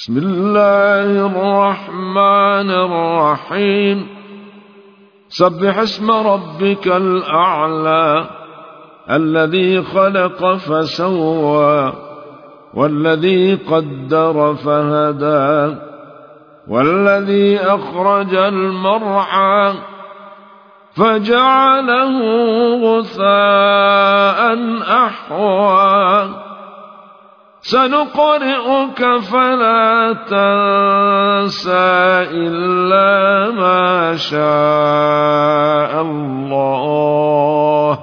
بسم الله الرحمن الرحيم سبح اسم ربك الأعلى الذي خلق فسوى والذي قدر فهدى والذي أخرج المرعى فجعله غثاء أحوى سنقرئك فلا تنسى إلا ما شاء الله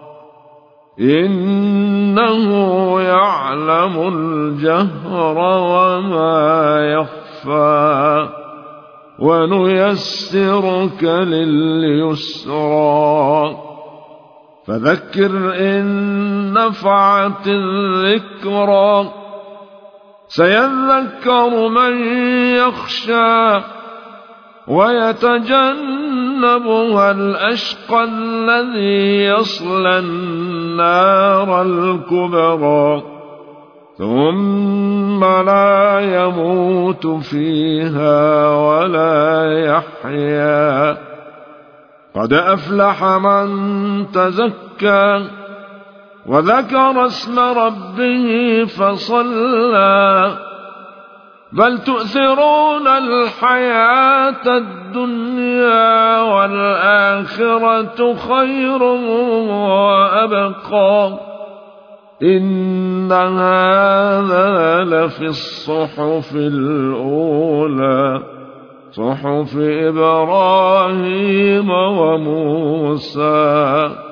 إنه يعلم الجهر وما يخفى ونيسرك لليسرى فذكر إن نفعت الذكرى سيذكر من يخشى ويتجنبها الأشقى الذي يصلى النار الكبرى ثم لا يموت فيها ولا يحيا قد أفلح من تزكى وذكر اسم ربه فصلى بل تؤثرون الحياة الدنيا والآخرة خير وأبقى إن هذا لفي الصحف الأولى صحف إبراهيم وموسى